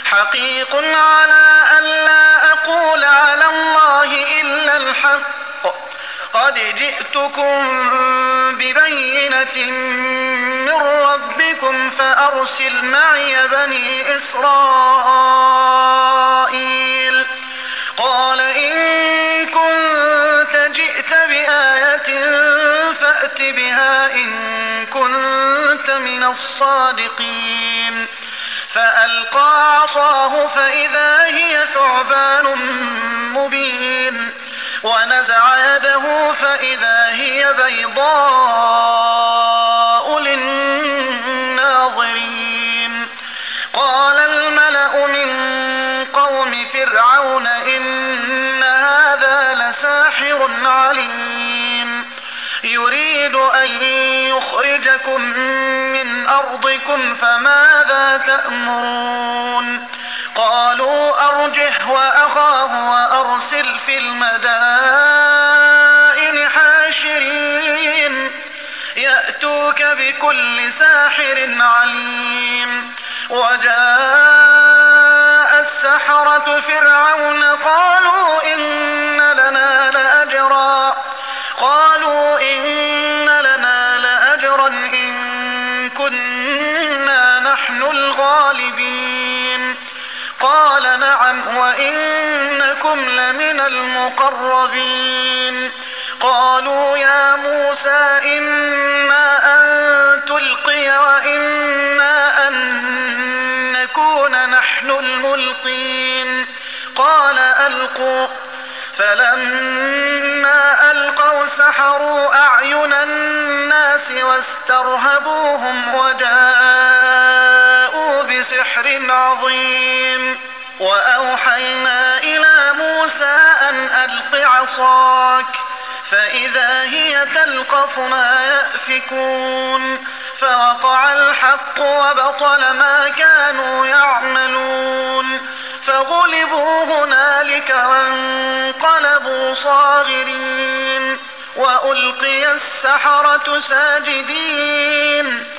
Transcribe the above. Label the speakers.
Speaker 1: حقيق على أن لا أقول على الله إلا الحق. قد جئتكم ببينة من ربكم فأرسل معي بني إسرائيل. قال إن كنت جئت بآية فأت بها إن كنت من الصادقين. فألقى عصاه فإذا هي ثعبان مبين، ونزع يده فإذا هي بيضاء للناظرين. قال الملأ من قوم فرعون إن هذا لساحر عليم، يريد أن يخرجكم من أرضكم فماذا تأمرون؟ قالوا أرجه وأخاه وأرسل في المدائن حاشرين يأتوك بكل ساحر عليم. وجاء السحرة فرعون قالوا إن لنا لأجرا إن كنا نحن الغالبين. قال نعم وإنكم لمن المقربين. قالوا يا موسى إما أن تلقي وإما أن نكون نحن الملقين. قال ألقوا. فلما ألقوا سحروا أعين الناس واسترهبوهم وجاءوا بسحر عظيم. وأوحينا إلى موسى أن ألق عصاك فإذا هي تلقف ما يأفكون. فوقع الحق وبطل ما كانوا يعملون، فغلبوا هنالك وانقلبوا صاغرين. وألقي السحرة ساجدين